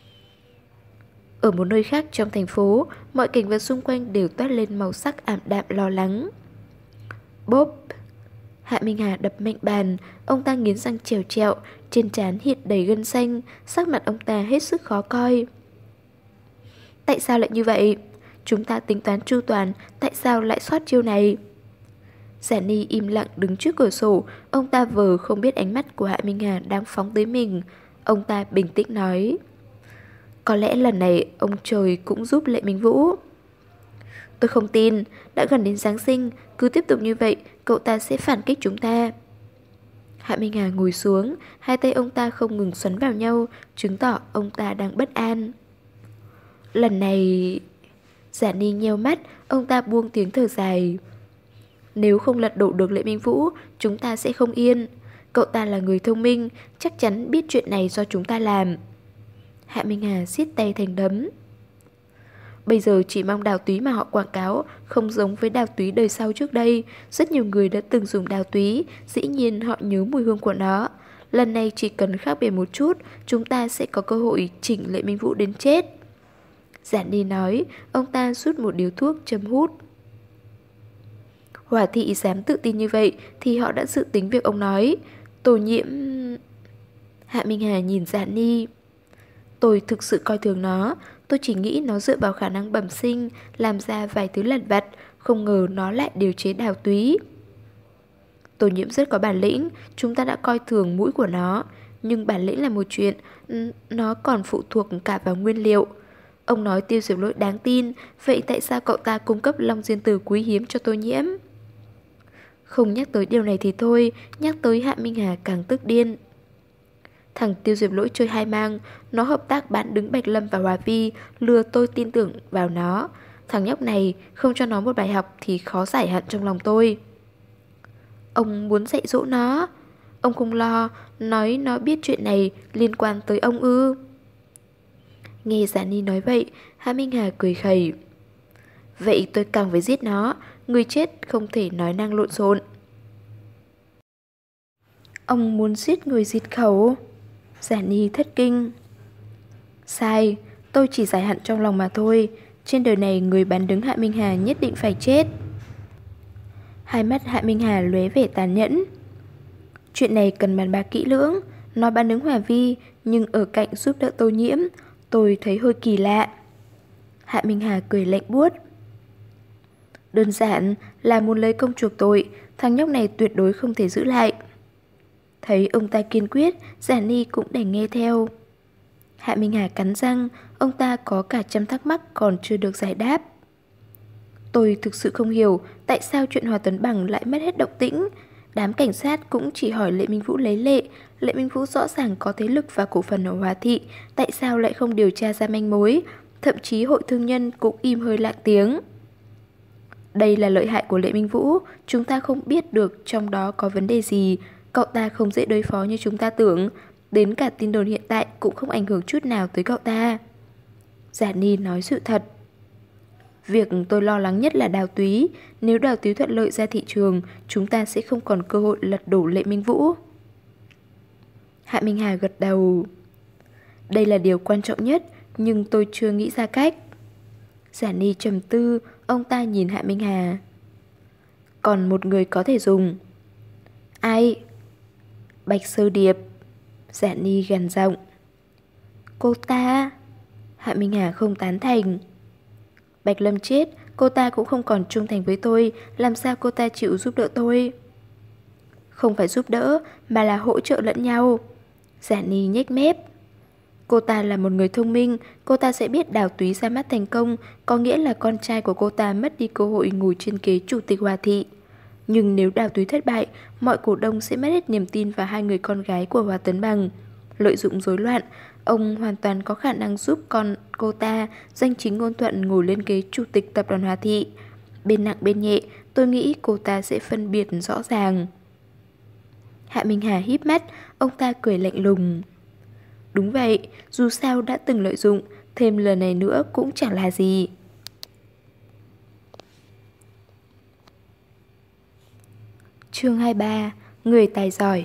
Ở một nơi khác trong thành phố, mọi cảnh vật xung quanh đều toát lên màu sắc ảm đạm lo lắng. Bốp! Hạ Minh Hà đập mạnh bàn, ông ta nghiến răng trèo trẹo, trên trán hiện đầy gân xanh, sắc mặt ông ta hết sức khó coi. Tại sao lại như vậy? Chúng ta tính toán chu toàn, tại sao lại soát chiêu này? Giả Ni im lặng đứng trước cửa sổ, ông ta vờ không biết ánh mắt của Hạ Minh Hà đang phóng tới mình. Ông ta bình tĩnh nói. Có lẽ lần này ông trời cũng giúp Lệ Minh Vũ. Tôi không tin, đã gần đến Giáng sinh, cứ tiếp tục như vậy, cậu ta sẽ phản kích chúng ta. Hạ Minh Hà ngồi xuống, hai tay ông ta không ngừng xoắn vào nhau, chứng tỏ ông ta đang bất an. Lần này... Giả Ni nheo mắt, ông ta buông tiếng thở dài. Nếu không lật đổ được Lệ Minh Vũ, chúng ta sẽ không yên. Cậu ta là người thông minh, chắc chắn biết chuyện này do chúng ta làm. Hạ Minh Hà siết tay thành đấm. Bây giờ chỉ mong đào túy mà họ quảng cáo không giống với đào túy đời sau trước đây. Rất nhiều người đã từng dùng đào túy, dĩ nhiên họ nhớ mùi hương của nó. Lần này chỉ cần khác biệt một chút, chúng ta sẽ có cơ hội chỉnh Lệ Minh Vũ đến chết. Giản Ni nói, ông ta rút một điếu thuốc châm hút. Hòa Thị dám tự tin như vậy thì họ đã dự tính việc ông nói. Tô Nhiễm... Hạ Minh Hà nhìn Giản Ni. Tôi thực sự coi thường nó. Tôi chỉ nghĩ nó dựa vào khả năng bẩm sinh làm ra vài thứ lặt vặt, không ngờ nó lại điều chế đào túy. Tô Nhiễm rất có bản lĩnh, chúng ta đã coi thường mũi của nó. Nhưng bản lĩnh là một chuyện, nó còn phụ thuộc cả vào nguyên liệu. Ông nói Tiêu Diệp Lỗi đáng tin, vậy tại sao cậu ta cung cấp long diên tử quý hiếm cho Tô Nhiễm? Không nhắc tới điều này thì thôi, nhắc tới Hạ Minh Hà càng tức điên. Thằng Tiêu Diệp Lỗi chơi hai mang, nó hợp tác bán đứng Bạch Lâm và Hòa Vi, lừa tôi tin tưởng vào nó. Thằng nhóc này không cho nó một bài học thì khó giải hạn trong lòng tôi. Ông muốn dạy dỗ nó. Ông không lo, nói nó biết chuyện này liên quan tới ông ư? Nghe Giả Ni nói vậy, Hạ Minh Hà cười khẩy. Vậy tôi càng phải giết nó, người chết không thể nói năng lộn xộn. Ông muốn giết người diệt khẩu? Giả Ni thất kinh. Sai, tôi chỉ giải hạn trong lòng mà thôi. Trên đời này người bán đứng Hạ Minh Hà nhất định phải chết. Hai mắt Hạ Minh Hà lóe vẻ tàn nhẫn. Chuyện này cần bàn bạc kỹ lưỡng. Nó bán đứng Hòa Vi, nhưng ở cạnh giúp đỡ Tô Nhiễm, tôi thấy hơi kỳ lạ. Hạ Minh Hà cười lạnh buốt. Đơn giản là muốn lấy công chuộc tội, thằng nhóc này tuyệt đối không thể giữ lại. Thấy ông ta kiên quyết, Giả Ni cũng đành nghe theo. Hạ Minh Hà cắn răng, ông ta có cả trăm thắc mắc còn chưa được giải đáp. Tôi thực sự không hiểu tại sao chuyện Hòa Tuấn Bằng lại mất hết động tĩnh. Đám cảnh sát cũng chỉ hỏi Lệ Minh Vũ lấy lệ. Lệ Minh Vũ rõ ràng có thế lực và cổ phần ở Hòa Thị, tại sao lại không điều tra ra manh mối? Thậm chí hội thương nhân cũng im hơi lặng tiếng. Đây là lợi hại của Lệ Minh Vũ, chúng ta không biết được trong đó có vấn đề gì. Cậu ta không dễ đối phó như chúng ta tưởng. Đến cả tin đồn hiện tại cũng không ảnh hưởng chút nào tới cậu ta. Giả Ni nói sự thật. Việc tôi lo lắng nhất là Đào Túy. Nếu Đào Túy thuận lợi ra thị trường, chúng ta sẽ không còn cơ hội lật đổ Lệ Minh Vũ. Hạ Minh Hà gật đầu. Đây là điều quan trọng nhất, nhưng tôi chưa nghĩ ra cách. Giả Ni trầm tư, ông ta nhìn Hạ Minh Hà. Còn một người có thể dùng. Ai? Bạch Sơ Điệp. Giả Ni gằn giọng. Cô ta? Hạ Minh Hà không tán thành. Bạch Lâm chết, cô ta cũng không còn trung thành với tôi, làm sao cô ta chịu giúp đỡ tôi? Không phải giúp đỡ, mà là hỗ trợ lẫn nhau. Giả Ni nhếch mép. Cô ta là một người thông minh, cô ta sẽ biết Đào Túy ra mắt thành công, có nghĩa là con trai của cô ta mất đi cơ hội ngồi trên ghế chủ tịch Hòa Thị. Nhưng nếu Đào Túy thất bại, mọi cổ đông sẽ mất hết niềm tin vào hai người con gái của Hòa Tấn Bằng. Lợi dụng rối loạn, ông hoàn toàn có khả năng giúp con cô ta danh chính ngôn thuận ngồi lên ghế chủ tịch tập đoàn Hòa Thị. Bên nặng bên nhẹ, tôi nghĩ cô ta sẽ phân biệt rõ ràng. Hạ Minh Hà híp mắt, ông ta cười lạnh lùng. Đúng vậy, dù sao đã từng lợi dụng, thêm lần này nữa cũng chẳng là gì. Chương hai mươi ba. Người tài giỏi.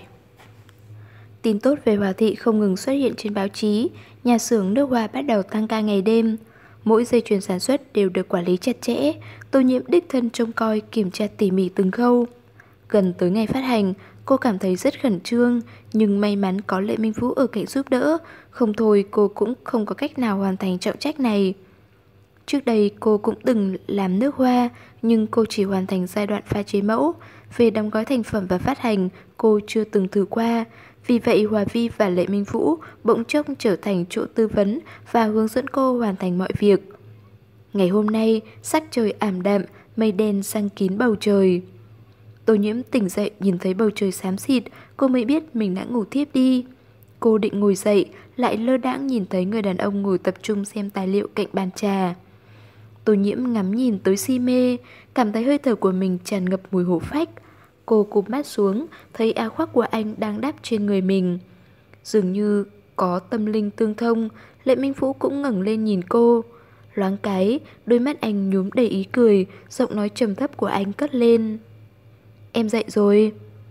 Tin tốt về Hòa Thị không ngừng xuất hiện trên báo chí. Nhà xưởng nước hoa bắt đầu tăng ca ngày đêm. Mỗi dây chuyền sản xuất đều được quản lý chặt chẽ. Tô Nhiễm đích thân trông coi, kiểm tra tỉ mỉ từng khâu. Gần tới ngày phát hành, cô cảm thấy rất khẩn trương, nhưng may mắn có Lệ Minh Vũ ở cạnh giúp đỡ, không thôi cô cũng không có cách nào hoàn thành trọng trách này. Trước đây cô cũng từng làm nước hoa, nhưng cô chỉ hoàn thành giai đoạn pha chế mẫu. Về đóng gói thành phẩm và phát hành, cô chưa từng thử qua. Vì vậy Hòa Vi và Lệ Minh Vũ bỗng chốc trở thành chỗ tư vấn và hướng dẫn cô hoàn thành mọi việc. Ngày hôm nay, sắc trời ảm đạm, mây đen giăng kín bầu trời. Tô Nhiễm tỉnh dậy nhìn thấy bầu trời xám xịt, cô mới biết mình đã ngủ thiếp đi. Cô định ngồi dậy, lại lơ đãng nhìn thấy người đàn ông ngồi tập trung xem tài liệu cạnh bàn trà. Tô Nhiễm ngắm nhìn tới si mê, cảm thấy hơi thở của mình tràn ngập mùi hổ phách. Cô cụp mắt xuống, thấy áo khoác của anh đang đắp trên người mình. Dường như có tâm linh tương thông, Lệ Minh Vũ cũng ngẩng lên nhìn cô. Loáng cái, đôi mắt anh nhuốm đầy ý cười, giọng nói trầm thấp của anh cất lên. Em dậy rồi.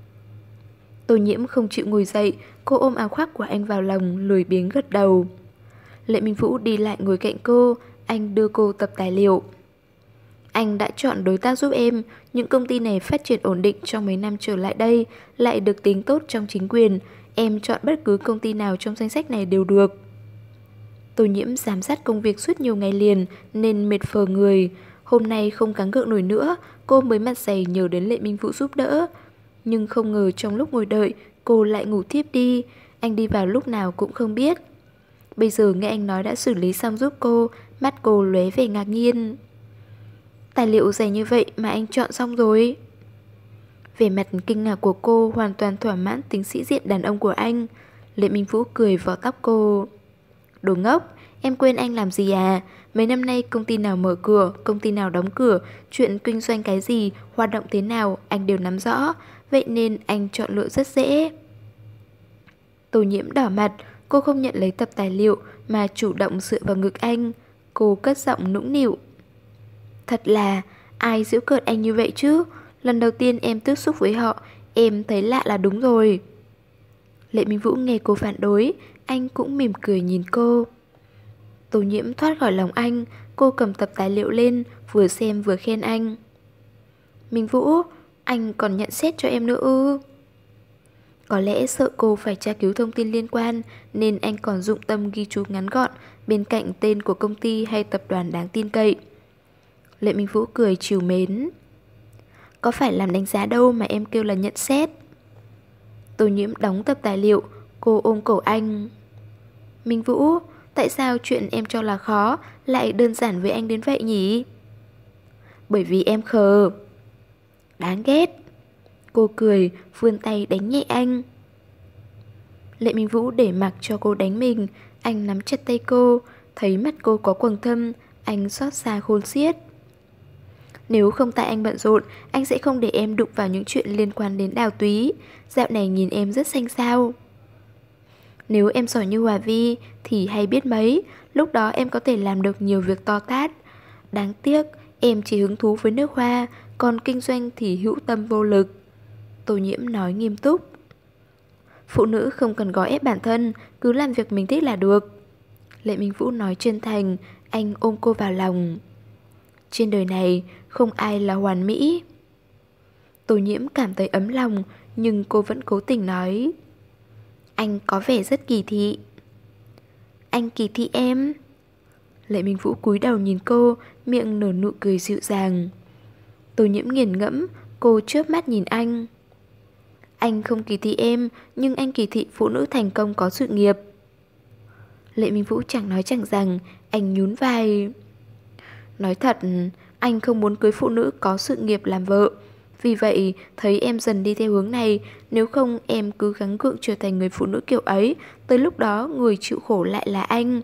Tô Nhiễm không chịu ngồi dậy, cô ôm áo khoác của anh vào lòng, lười biếng gật đầu. Lệ Minh Vũ đi lại ngồi cạnh cô, anh đưa cô tập tài liệu. Anh đã chọn đối tác giúp em, những công ty này phát triển ổn định trong mấy năm trở lại đây, lại được tính tốt trong chính quyền, em chọn bất cứ công ty nào trong danh sách này đều được. Tô Nhiễm giám sát công việc suốt nhiều ngày liền nên mệt phờ người. Hôm nay không gắng gượng nổi nữa, cô mới mặt dày nhờ đến Lệ Minh Vũ giúp đỡ. Nhưng không ngờ trong lúc ngồi đợi, cô lại ngủ thiếp đi. Anh đi vào lúc nào cũng không biết. Bây giờ nghe anh nói đã xử lý xong giúp cô, mắt cô lóe vẻ ngạc nhiên. Tài liệu dày như vậy mà anh chọn xong rồi. Vẻ mặt kinh ngạc của cô hoàn toàn thỏa mãn tính sĩ diện đàn ông của anh. Lệ Minh Vũ cười vò tóc cô. Đồ ngốc, em quên anh làm gì à? Mấy năm nay công ty nào mở cửa, công ty nào đóng cửa, chuyện kinh doanh cái gì, hoạt động thế nào, anh đều nắm rõ. Vậy nên anh chọn lựa rất dễ. Tô Nhiễm đỏ mặt, cô không nhận lấy tập tài liệu mà chủ động dựa vào ngực anh. Cô cất giọng nũng nịu. Thật là, ai giễu cợt anh như vậy chứ? Lần đầu tiên em tiếp xúc với họ, em thấy lạ là đúng rồi. Lệ Minh Vũ nghe cô phản đối, anh cũng mỉm cười nhìn cô. Tô Nhiễm thoát khỏi lòng anh, cô cầm tập tài liệu lên, vừa xem vừa khen anh. Minh Vũ, anh còn nhận xét cho em nữa ư? Có lẽ sợ cô phải tra cứu thông tin liên quan nên anh còn dụng tâm ghi chú ngắn gọn bên cạnh tên của công ty hay tập đoàn đáng tin cậy. Lệ Minh Vũ cười trìu mến. Có phải làm đánh giá đâu mà em kêu là nhận xét. Tô Nhiễm đóng tập tài liệu, cô ôm cổ anh. Minh Vũ, tại sao chuyện em cho là khó lại đơn giản với anh đến vậy nhỉ? Bởi vì em khờ. Đáng ghét. Cô cười, vươn tay đánh nhẹ anh. Lệ Minh Vũ để mặc cho cô đánh mình, anh nắm chặt tay cô, thấy mắt cô có quầng thâm, anh xót xa khôn xiết. Nếu không tại anh bận rộn, anh sẽ không để em đụng vào những chuyện liên quan đến Đào Túy. Dạo này nhìn em rất xanh xao. Nếu em giỏi như Hòa Vi thì hay biết mấy, lúc đó em có thể làm được nhiều việc to tát. Đáng tiếc, Em chỉ hứng thú với nước hoa, còn kinh doanh thì hữu tâm vô lực. Tô Nhiễm nói nghiêm túc. Phụ nữ không cần gò ép bản thân, cứ làm việc mình thích là được. Lệ Minh Vũ nói chân thành, anh ôm cô vào lòng. Trên đời này không ai là hoàn mỹ. Tô Nhiễm cảm thấy ấm lòng, nhưng cô vẫn cố tình nói. Anh có vẻ rất kỳ thị. Anh kỳ thị em? Lệ Minh Vũ cúi đầu nhìn cô, miệng nở nụ cười dịu dàng. Tô Nhiễm nghiền ngẫm, cô chớp mắt nhìn anh. Anh không kỳ thị em, nhưng anh kỳ thị phụ nữ thành công có sự nghiệp. Lệ Minh Vũ chẳng nói chẳng rằng, anh nhún vai. Nói thật, anh không muốn cưới phụ nữ có sự nghiệp làm vợ. Vì vậy, thấy em dần đi theo hướng này, nếu không em cứ gắng gượng trở thành người phụ nữ kiểu ấy, tới lúc đó người chịu khổ lại là anh.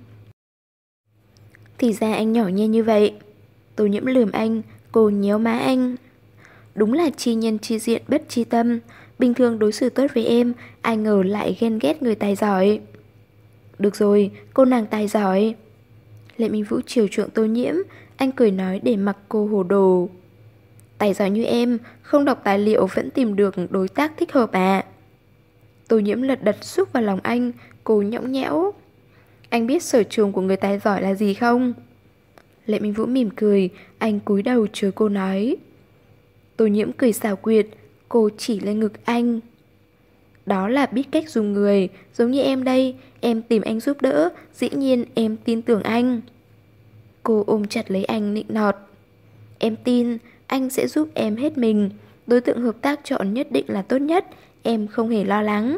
Thì ra anh nhỏ nhen như vậy. Tô Nhiễm lườm anh, cô nhéo má anh. Đúng là chi nhân chi diện bất chi tâm. Bình thường đối xử tốt với em, ai ngờ lại ghen ghét người tài giỏi. Được rồi, cô nàng tài giỏi. Lệ Minh Vũ chiều chuộng Tô Nhiễm, anh cười nói để mặc cô hồ đồ. Tài giỏi như em, không đọc tài liệu vẫn tìm được đối tác thích hợp à? Tô Nhiễm lật đật xúc vào lòng anh, cô nhõng nhẽo. Anh biết sở trường của người tài giỏi là gì không? Lệ Minh Vũ mỉm cười, anh cúi đầu chờ cô nói. Tô Nhiễm cười xảo quyệt, cô chỉ lên ngực anh. Đó là biết cách dùng người, giống như em đây, em tìm anh giúp đỡ, dĩ nhiên em tin tưởng anh. Cô ôm chặt lấy anh nịnh nọt. Em tin, anh sẽ giúp em hết mình, đối tượng hợp tác chọn nhất định là tốt nhất, em không hề lo lắng.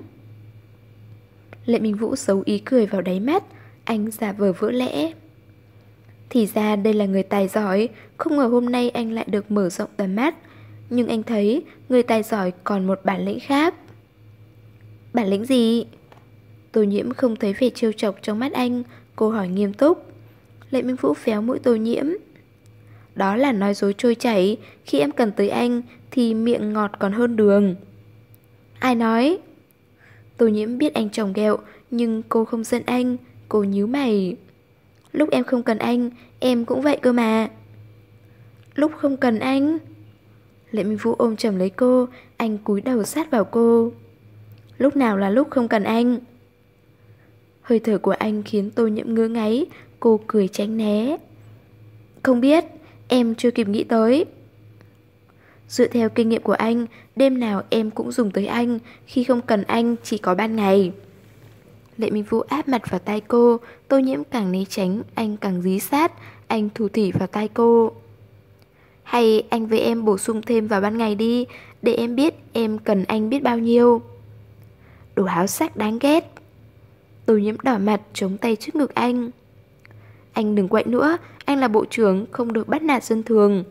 Lệ Minh Vũ giấu ý cười vào đáy mắt, anh giả vờ vỡ lẽ. Thì ra đây là người tài giỏi, không ngờ hôm nay anh lại được mở rộng tầm mắt. Nhưng anh thấy người tài giỏi còn một bản lĩnh khác. Bản lĩnh gì? Tô Nhiễm không thấy vẻ trêu chọc trong mắt anh, cô hỏi nghiêm túc. Lệ Minh Vũ véo mũi Tô Nhiễm. Đó là nói dối trôi chảy, khi em cần tới anh thì miệng ngọt còn hơn đường. Ai nói? Tô Nhiễm biết anh trồng ghẹo, nhưng cô không giận anh, cô nhíu mày. Lúc em không cần anh, em cũng vậy cơ mà. Lúc không cần anh? Lệ Minh Vũ ôm chầm lấy cô, anh cúi đầu sát vào cô. Lúc nào là lúc không cần anh? Hơi thở của anh khiến Tô Nhiễm ngứa ngáy, cô cười tránh né. Không biết, em chưa kịp nghĩ tới. Dựa theo kinh nghiệm của anh, đêm nào em cũng dùng tới anh, khi không cần anh chỉ có ban ngày. Lệ Minh Vũ áp mặt vào tai cô, Tô Nhiễm càng né tránh, anh càng dí sát, anh thủ thỉ vào tai cô. Hay anh với em bổ sung thêm vào ban ngày đi, để em biết em cần anh biết bao nhiêu. Đồ háo sắc đáng ghét. Tô Nhiễm đỏ mặt chống tay trước ngực anh. Anh đừng quậy nữa, anh là bộ trưởng, không được bắt nạt dân thường.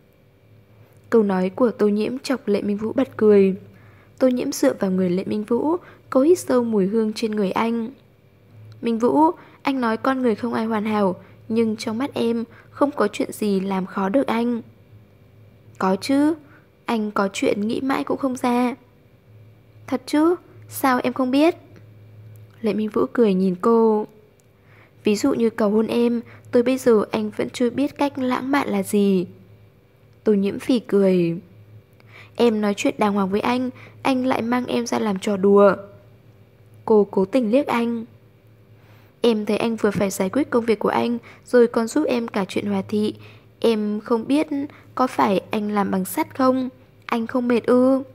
Câu nói của Tô Nhiễm chọc Lệ Minh Vũ bật cười. Tô Nhiễm dựa vào người Lệ Minh Vũ, cô hít sâu mùi hương trên người anh. Minh Vũ, anh nói con người không ai hoàn hảo, nhưng trong mắt em không có chuyện gì làm khó được anh. Có chứ, anh có chuyện nghĩ mãi cũng không ra. Thật chứ, sao em không biết? Lệ Minh Vũ cười nhìn cô. Ví dụ như cầu hôn em, tới bây giờ anh vẫn chưa biết cách lãng mạn là gì. Tô Nhiễm phì cười. Em nói chuyện đàng hoàng với anh, anh lại mang em ra làm trò đùa. Cô cố tình liếc anh. Em thấy anh vừa phải giải quyết công việc của anh, rồi còn giúp em cả chuyện hòa thị. Em không biết có phải anh làm bằng sắt không? Anh không mệt ư?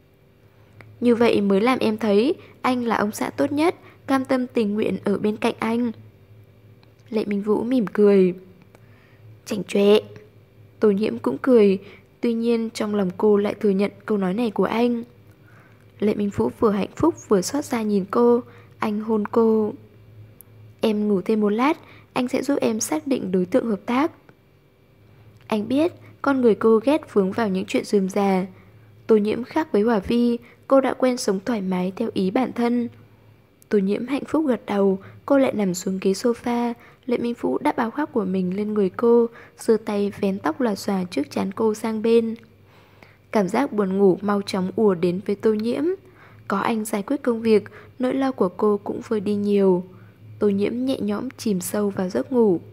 Như vậy mới làm em thấy anh là ông xã tốt nhất, cam tâm tình nguyện ở bên cạnh anh. Lệ Minh Vũ mỉm cười. Chảnh chọe. Tô Nhiễm cũng cười, tuy nhiên trong lòng cô lại thừa nhận câu nói này của anh. Lệ Minh Vũ vừa hạnh phúc vừa xót xa nhìn cô, anh hôn cô. Em ngủ thêm một lát, anh sẽ giúp em xác định đối tượng hợp tác. Anh biết con người cô ghét vướng vào những chuyện rườm rà. Tô Nhiễm khác với Hỏa Vi, cô đã quen sống thoải mái theo ý bản thân. Tô Nhiễm hạnh phúc gật đầu, cô lại nằm xuống ghế sofa. Lệ Minh Vũ đắp áo khoác của mình lên người cô, giơ tay vén tóc lòa xòa trước trán cô sang bên. Cảm giác buồn ngủ mau chóng ùa đến với Tô Nhiễm. Có anh giải quyết công việc, nỗi lo của cô cũng vơi đi nhiều. Tô Nhiễm nhẹ nhõm chìm sâu vào giấc ngủ.